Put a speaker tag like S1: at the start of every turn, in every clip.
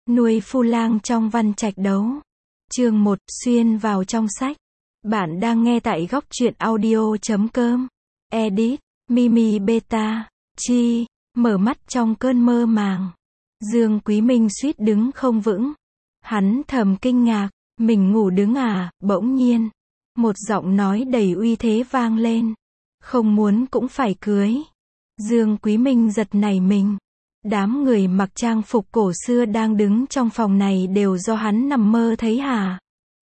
S1: Nuôi phu lang trong văn trạch đấu. Chương 1, xuyên vào trong sách. Bạn đang nghe tại góc truyện audio.com. Edit, Mimi Beta, Chi, mở mắt trong cơn mơ màng. Dương Quý Minh suýt đứng không vững. Hắn thầm kinh ngạc, mình ngủ đứng à, bỗng nhiên. Một giọng nói đầy uy thế vang lên. Không muốn cũng phải cưới. Dương Quý Minh giật nảy mình. Đám người mặc trang phục cổ xưa đang đứng trong phòng này đều do hắn nằm mơ thấy hả?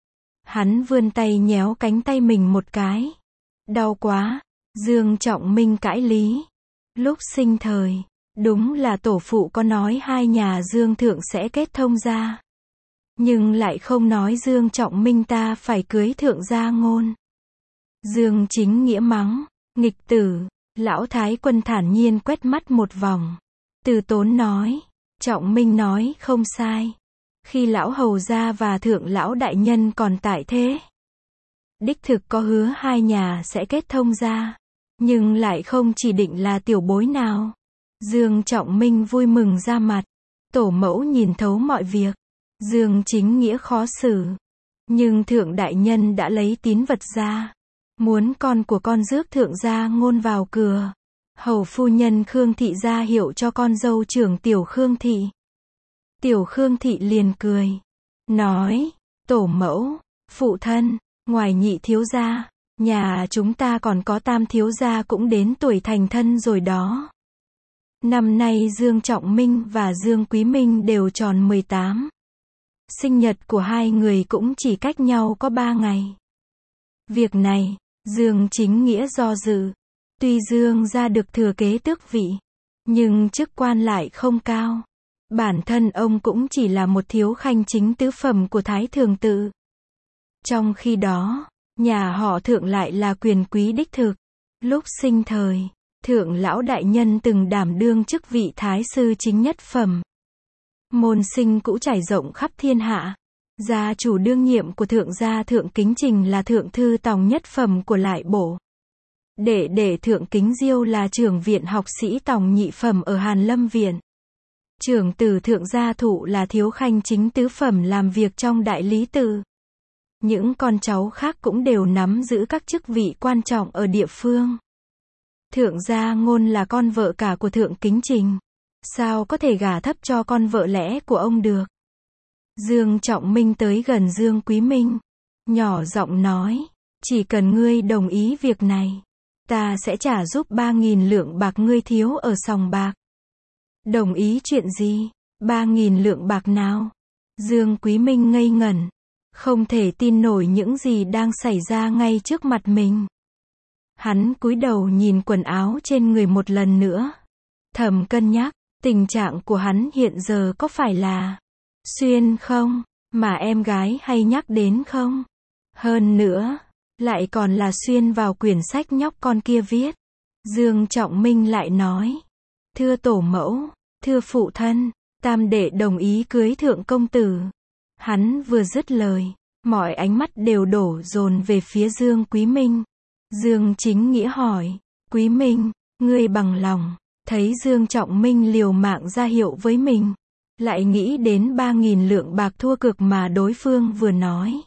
S1: Hắn vươn tay nhéo cánh tay mình một cái. Đau quá. Dương Trọng Minh cãi lý. Lúc sinh thời, đúng là tổ phụ có nói hai nhà Dương Thượng sẽ kết thông gia. Nhưng lại không nói Dương Trọng Minh ta phải cưới Thượng gia Ngôn. Dương Chính Nghĩa mắng, nghịch tử. Lão Thái Quân thản nhiên quét mắt một vòng. Từ Tốn nói, Trọng Minh nói không sai. Khi lão hầu gia và thượng lão đại nhân còn tại thế, đích thực có hứa hai nhà sẽ kết thông gia, nhưng lại không chỉ định là tiểu bối nào. Dương Trọng Minh vui mừng ra mặt. Tổ mẫu nhìn thấu mọi việc. Dương Chính Nghĩa khó xử. Nhưng thượng đại nhân đã lấy tín vật ra, muốn con của con rước Thượng gia Ngôn vào cửa. Hầu phu nhân Khương Thị ra hiệu cho con dâu trưởng Tiểu Khương Thị. Tiểu Khương Thị liền cười, nói, tổ mẫu, phụ thân, ngoài nhị thiếu gia, nhà chúng ta còn có tam thiếu gia cũng đến tuổi thành thân rồi đó. Năm nay Dương Trọng Minh và Dương Quý Minh đều tròn 18. Sinh nhật của hai người cũng chỉ cách nhau có 3 ngày. Việc này, Dương Chính Nghĩa do dự. Tuy Dương gia được thừa kế tước vị, nhưng chức quan lại không cao. Bản thân ông cũng chỉ là một thiếu khanh chính tứ phẩm của Thái Thường Tự. Trong khi đó, nhà họ Thượng lại là quyền quý đích thực. Lúc sinh thời, Thượng lão đại nhân từng đảm đương chức vị Thái sư chính nhất phẩm. Môn sinh cũ trải rộng khắp thiên hạ. Gia chủ đương nhiệm của Thượng gia Thượng Kính Trình là Thượng thư tòng nhất phẩm của Lại Bổ. Đệ Thượng Kính Diêu là trưởng viện học sĩ tòng nhị phẩm ở Hàn Lâm Viện. Trưởng tử Thượng Gia Thụ là thiếu khanh chính tứ phẩm làm việc trong Đại Lý Tự. Những con cháu khác cũng đều nắm giữ các chức vị quan trọng ở địa phương. Thượng Gia Ngôn là con vợ cả của Thượng Kính Trình. Sao có thể gả thấp cho con vợ lẽ của ông được? Dương Trọng Minh tới gần Dương Quý Minh, nhỏ giọng nói, chỉ cần ngươi đồng ý việc này, ta sẽ trả giúp 3.000 lượng bạc ngươi thiếu ở sòng bạc. Đồng ý chuyện gì? 3.000 lượng bạc nào? Dương Quý Minh ngây ngẩn, không thể tin nổi những gì đang xảy ra ngay trước mặt mình. Hắn cúi đầu nhìn quần áo trên người một lần nữa, thầm cân nhắc, tình trạng của hắn hiện giờ có phải là xuyên không, mà em gái hay nhắc đến không? Hơn nữa, lại còn là xuyên vào quyển sách nhóc con kia viết. Dương Trọng Minh lại nói, thưa tổ mẫu, thưa phụ thân, tam đệ đồng ý cưới Thượng công tử. Hắn vừa dứt lời, mọi ánh mắt đều đổ dồn về phía Dương Quý Minh. Dương Chính Nghĩa hỏi, Quý Minh, ngươi bằng lòng? Thấy Dương Trọng Minh liều mạng ra hiệu với mình, lại nghĩ đến 3.000 lượng bạc thua cược mà đối phương vừa nói.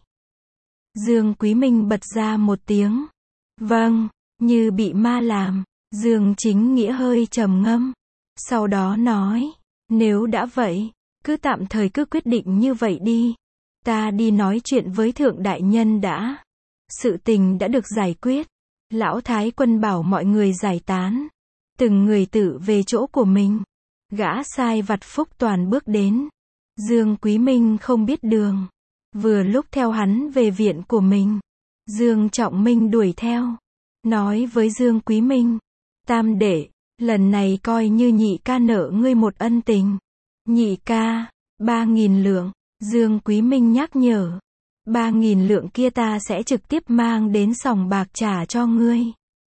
S1: Dương Quý Minh bật ra một tiếng. Vâng, như bị ma làm. Dương Chính Nghĩa hơi trầm ngâm. Sau đó nói, nếu đã vậy, cứ tạm thời cứ quyết định như vậy đi. Ta đi nói chuyện với Thượng đại nhân đã. Sự tình đã được giải quyết. Lão Thái Quân bảo mọi người giải tán. Từng người tự về chỗ của mình. Gã sai vặt Phúc Toàn bước đến. Dương Quý Minh không biết đường. Vừa lúc theo hắn về viện của mình, Dương Trọng Minh đuổi theo, nói với Dương Quý Minh, tam đệ, lần này coi như nhị ca nợ ngươi một ân tình. Nhị ca, 3.000 lượng, Dương Quý Minh nhắc nhở, 3.000 lượng kia ta sẽ trực tiếp mang đến sòng bạc trả cho ngươi.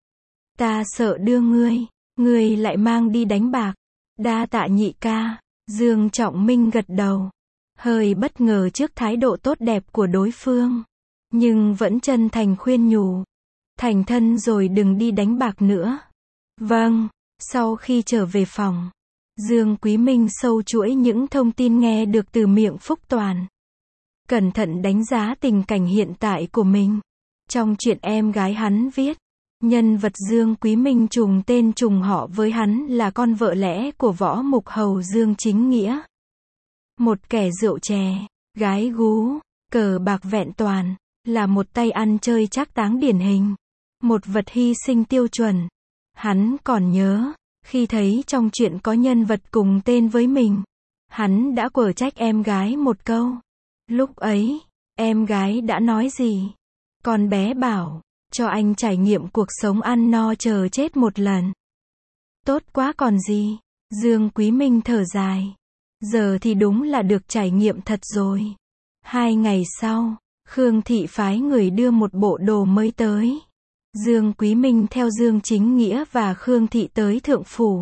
S1: Ta sợ đưa ngươi lại mang đi đánh bạc. Đa tạ nhị ca. Dương Trọng Minh gật đầu. Hơi bất ngờ trước thái độ tốt đẹp của đối phương, nhưng vẫn chân thành khuyên nhủ. Thành thân rồi đừng đi đánh bạc nữa. Vâng. Sau khi trở về phòng, Dương Quý Minh sâu chuỗi những thông tin nghe được từ miệng Phúc Toàn. Cẩn thận đánh giá tình cảnh hiện tại của mình. Trong chuyện em gái hắn viết, nhân vật Dương Quý Minh trùng tên trùng họ với hắn là con vợ lẽ của võ mục hầu Dương Chính Nghĩa. Một kẻ rượu chè, gái gú, cờ bạc vẹn toàn, là một tay ăn chơi trác táng điển hình. Một vật hy sinh tiêu chuẩn. Hắn còn nhớ, khi thấy trong chuyện có nhân vật cùng tên với mình, hắn đã quở trách em gái một câu. Lúc ấy, em gái đã nói gì? Con bé bảo, cho anh trải nghiệm cuộc sống ăn no chờ chết một lần. Tốt quá còn gì? Dương Quý Minh thở dài. Giờ thì đúng là được trải nghiệm thật rồi. 2 ngày sau, Khương Thị phái người đưa một bộ đồ mới tới. Dương Quý Minh theo Dương Chính Nghĩa và Khương Thị tới Thượng Phủ.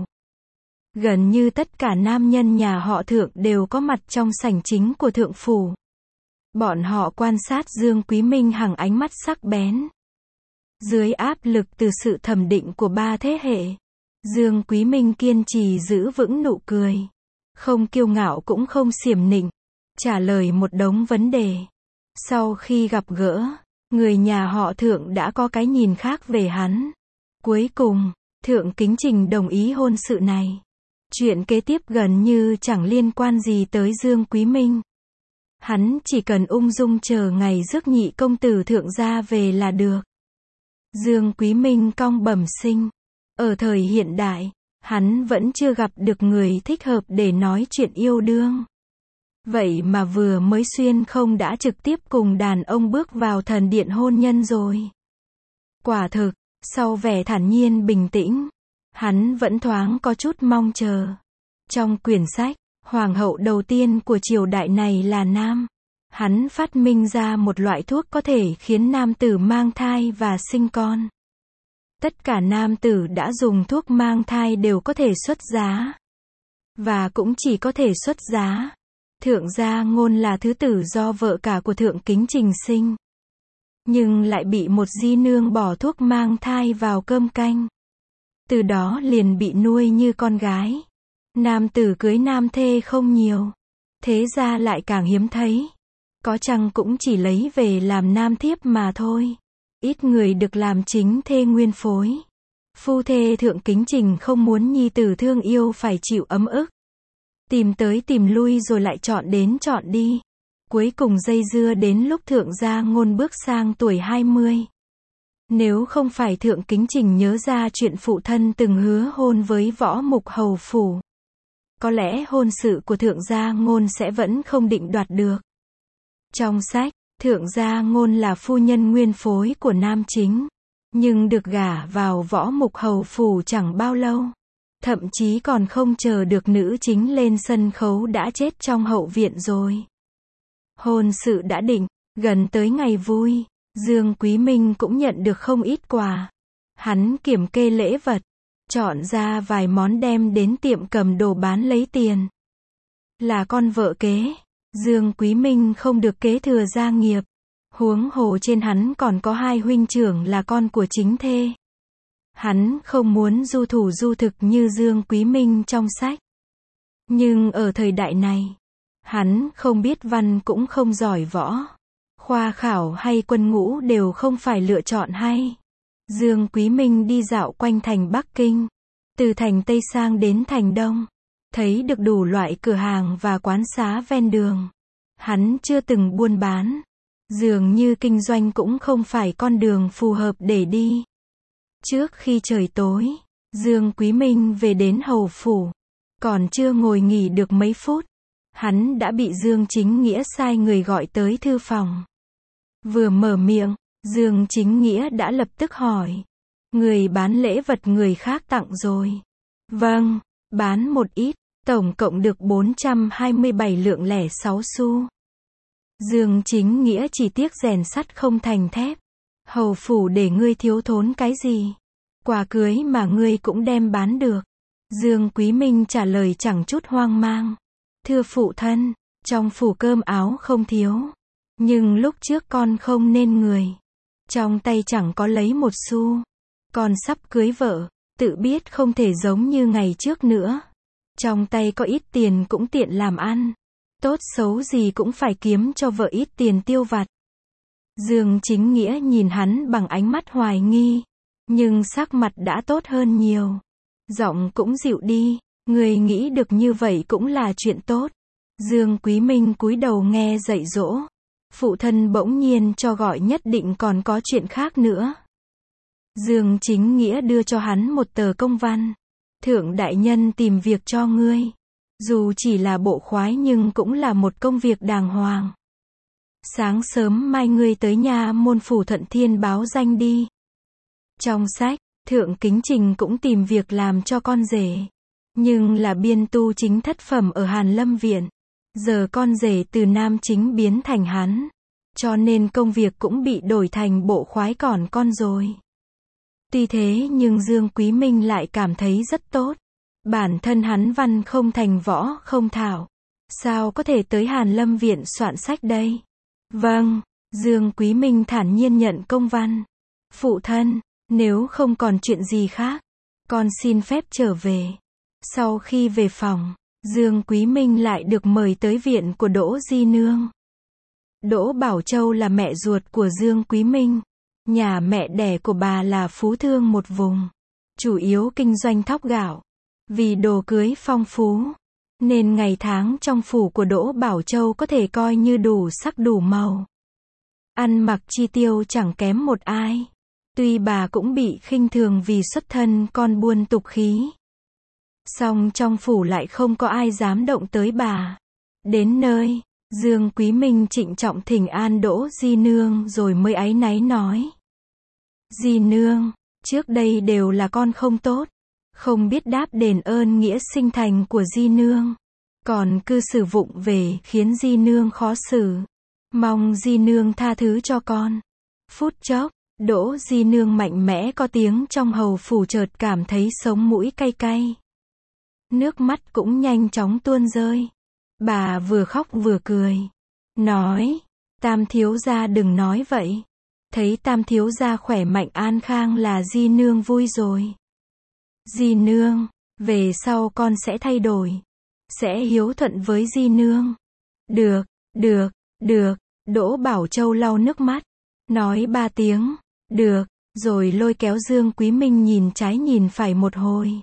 S1: Gần như tất cả nam nhân nhà họ Thượng đều có mặt trong sảnh chính của Thượng Phủ. Bọn họ quan sát Dương Quý Minh bằng ánh mắt sắc bén. Dưới áp lực từ sự thẩm định của 3 thế hệ, Dương Quý Minh kiên trì giữ vững nụ cười. Không kiêu ngạo cũng không xiểm nịnh. Trả lời một đống vấn đề. Sau khi gặp gỡ, người nhà họ Thượng đã có cái nhìn khác về hắn. Cuối cùng, Thượng Kính Trình đồng ý hôn sự này. Chuyện kế tiếp gần như chẳng liên quan gì tới Dương Quý Minh. Hắn chỉ cần ung dung chờ ngày rước nhị công tử Thượng gia về là được. Dương Quý Minh cong bẩm sinh. Ở thời hiện đại, hắn vẫn chưa gặp được người thích hợp để nói chuyện yêu đương. Vậy mà vừa mới xuyên không đã trực tiếp cùng đàn ông bước vào thần điện hôn nhân rồi. Quả thực, sau vẻ thản nhiên bình tĩnh, hắn vẫn thoáng có chút mong chờ. Trong quyển sách, hoàng hậu đầu tiên của triều đại này là nam. Hắn phát minh ra một loại thuốc có thể khiến nam tử mang thai và sinh con. Tất cả nam tử đã dùng thuốc mang thai đều có thể xuất giá. Và cũng chỉ có thể xuất giá. Thượng Gia Ngôn là thứ tử do vợ cả của Thượng Kính Trình sinh. Nhưng lại bị một di nương bỏ thuốc mang thai vào cơm canh. Từ đó liền bị nuôi như con gái. Nam tử cưới nam thê không nhiều. Thế ra lại càng hiếm thấy. Có chăng cũng chỉ lấy về làm nam thiếp mà thôi. Ít người được làm chính thê nguyên phối. Phu thê Thượng Kính Trình không muốn nhi tử thương yêu phải chịu ấm ức. Tìm tới tìm lui rồi lại chọn đến chọn đi. Cuối cùng dây dưa đến lúc Thượng Gia Ngôn bước sang tuổi 20. Nếu không phải Thượng Kính Trình nhớ ra chuyện phụ thân từng hứa hôn với võ mục hầu phủ, có lẽ hôn sự của Thượng Gia Ngôn sẽ vẫn không định đoạt được. Trong sách, Thượng Gia Ngôn là phu nhân nguyên phối của nam chính, nhưng được gả vào võ mục hầu phủ chẳng bao lâu. Thậm chí còn không chờ được nữ chính lên sân khấu đã chết trong hậu viện rồi. Hôn sự đã định, gần tới ngày vui, Dương Quý Minh cũng nhận được không ít quà. Hắn kiểm kê lễ vật, chọn ra vài món đem đến tiệm cầm đồ bán lấy tiền. Là con vợ kế, Dương Quý Minh không được kế thừa gia nghiệp. Huống hồ trên hắn còn có 2 huynh trưởng là con của chính thê. Hắn không muốn du thủ du thực như Dương Quý Minh trong sách. Nhưng ở thời đại này, hắn không biết văn cũng không giỏi võ. Khoa khảo hay quân ngũ đều không phải lựa chọn hay. Dương Quý Minh đi dạo quanh thành Bắc Kinh, từ thành Tây sang đến thành Đông, thấy được đủ loại cửa hàng và quán xá ven đường. Hắn chưa từng buôn bán, dường như kinh doanh cũng không phải con đường phù hợp để đi. Trước khi trời tối, Dương Quý Minh về đến hầu phủ. Còn chưa ngồi nghỉ được mấy phút, hắn đã bị Dương Chính Nghĩa sai người gọi tới thư phòng. Vừa mở miệng, Dương Chính Nghĩa đã lập tức hỏi. Người bán lễ vật người khác tặng rồi. Vâng, bán một ít, tổng cộng được 427 lượng lẻ 6 xu. Dương Chính Nghĩa chỉ tiếc rèn sắt không thành thép. Hầu phủ để ngươi thiếu thốn cái gì? Quà cưới mà ngươi cũng đem bán được. Dương Quý Minh trả lời chẳng chút hoang mang. Thưa phụ thân, trong phủ cơm áo không thiếu. Nhưng lúc trước con không nên người. Trong tay chẳng có lấy một xu. Con sắp cưới vợ, tự biết không thể giống như ngày trước nữa. Trong tay có ít tiền cũng tiện làm ăn. Tốt xấu gì cũng phải kiếm cho vợ ít tiền tiêu vặt. Dương Chính Nghĩa nhìn hắn bằng ánh mắt hoài nghi. Nhưng sắc mặt đã tốt hơn nhiều. Giọng cũng dịu đi. Người nghĩ được như vậy cũng là chuyện tốt. Dương Quý Minh cúi đầu nghe dạy dỗ. Phụ thân bỗng nhiên cho gọi nhất định còn có chuyện khác nữa. Dương Chính Nghĩa đưa cho hắn một tờ công văn. Thượng đại nhân tìm việc cho ngươi. Dù chỉ là bộ khoái nhưng cũng là một công việc đàng hoàng. Sáng sớm mai ngươi tới nha môn phủ Thuận Thiên báo danh đi. Trong sách, Thượng Kính Trình cũng tìm việc làm cho con rể. Nhưng là biên tu chính thất phẩm ở Hàn Lâm Viện. Giờ con rể từ nam chính biến thành hắn. Cho nên công việc cũng bị đổi thành bộ khoái còn con rồi. Tuy thế nhưng Dương Quý Minh lại cảm thấy rất tốt. Bản thân hắn văn không thành võ không thạo. Sao có thể tới Hàn Lâm Viện soạn sách đây? Vâng, Dương Quý Minh thản nhiên nhận công văn. Phụ thân, nếu không còn chuyện gì khác, con xin phép trở về. Sau khi về phòng, Dương Quý Minh lại được mời tới viện của Đỗ Di Nương. Đỗ Bảo Châu là mẹ ruột của Dương Quý Minh. Nhà mẹ đẻ của bà là phú thương một vùng. Chủ yếu kinh doanh thóc gạo. Vì đồ cưới phong phú, nên ngày tháng trong phủ của Đỗ Bảo Châu có thể coi như đủ sắc đủ màu. Ăn mặc chi tiêu chẳng kém một ai. Tuy bà cũng bị khinh thường vì xuất thân con buôn tục khí. Song trong phủ lại không có ai dám động tới bà. Đến nơi, Dương Quý Minh trịnh trọng thỉnh an Đỗ Di Nương rồi mới áy náy nói. Di Nương, trước đây đều là con không tốt. Không biết đáp đền ơn nghĩa sinh thành của Di Nương. Còn cư xử vụng về khiến Di Nương khó xử. Mong Di Nương tha thứ cho con. Phút chốc, Đỗ Di Nương mạnh mẽ có tiếng trong hầu phủ chợt cảm thấy sống mũi cay cay. Nước mắt cũng nhanh chóng tuôn rơi. Bà vừa khóc vừa cười. Nói, Tam thiếu gia đừng nói vậy. Thấy Tam thiếu gia khỏe mạnh an khang là Di Nương vui rồi. Di Nương, về sau con sẽ thay đổi. Sẽ hiếu thuận với Di Nương. Được, được, được, Đỗ Bảo Châu lau nước mắt. Nói 3 tiếng, được, rồi lôi kéo Dương Quý Minh nhìn trái nhìn phải một hồi.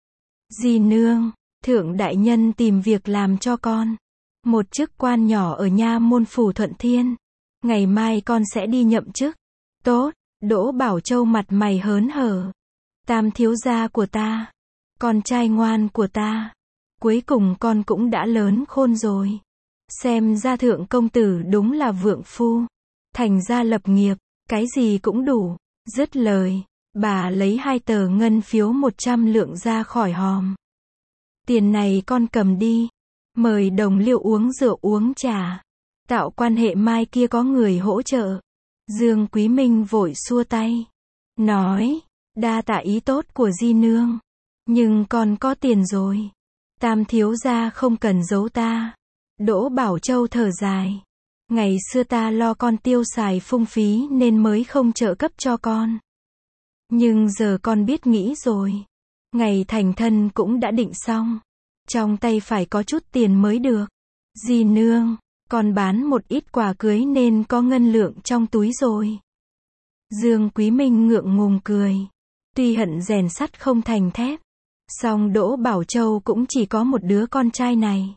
S1: Di Nương, Thượng đại nhân tìm việc làm cho con. Một chức quan nhỏ ở nha môn phủ Thuận Thiên. Ngày mai con sẽ đi nhậm chức. Tốt, Đỗ Bảo Châu mặt mày hớn hở. Tam thiếu gia của ta. Con trai ngoan của ta. Cuối cùng con cũng đã lớn khôn rồi. Xem ra Thượng công tử đúng là vượng phu. Thành gia lập nghiệp, cái gì cũng đủ. Dứt lời, bà lấy 2 tờ ngân phiếu 100 lượng ra khỏi hòm. Tiền này con cầm đi. Mời đồng liêu uống rượu uống trà. Tạo quan hệ mai kia có người hỗ trợ. Dương Quý Minh vội xua tay. Nói, đa tạ ý tốt của Di Nương. Nhưng con có tiền rồi. Tam thiếu gia không cần giấu ta. Đỗ Bảo Châu thở dài. Ngày xưa ta lo con tiêu xài phung phí nên mới không trợ cấp cho con. Nhưng giờ con biết nghĩ rồi. Ngày thành thân cũng đã định xong. Trong tay phải có chút tiền mới được. Di Nương, con bán một ít quà cưới nên có ngân lượng trong túi rồi. Dương Quý Minh ngượng ngùng cười. Tuy hận rèn sắt không thành thép. Song Đỗ Bảo Châu cũng chỉ có một đứa con trai này.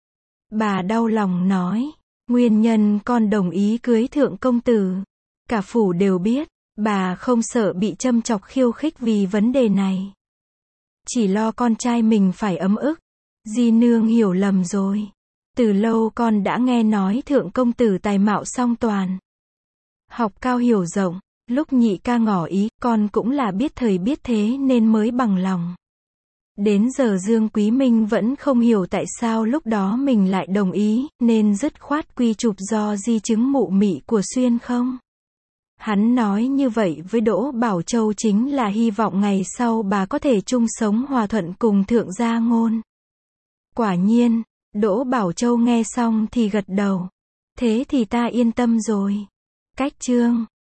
S1: Bà đau lòng nói. Nguyên nhân con đồng ý cưới Thượng công tử. Cả phủ đều biết. Bà không sợ bị châm chọc khiêu khích vì vấn đề này. Chỉ lo con trai mình phải ấm ức. Di Nương hiểu lầm rồi. Từ lâu con đã nghe nói Thượng công tử tài mạo song toàn. Học cao hiểu rộng. Lúc nhị ca ngỏ ý, con cũng là biết thời biết thế nên mới bằng lòng. Đến giờ Dương Quý Minh vẫn không hiểu tại sao lúc đó mình lại đồng ý, nên dứt khoát quy chụp do di chứng mụ mị của Xuyên không. Hắn nói như vậy với Đỗ Bảo Châu chính là hy vọng ngày sau bà có thể chung sống hòa thuận cùng Thượng gia Ngôn. Quả nhiên, Đỗ Bảo Châu nghe xong thì gật đầu. Thế thì ta yên tâm rồi. Cách chương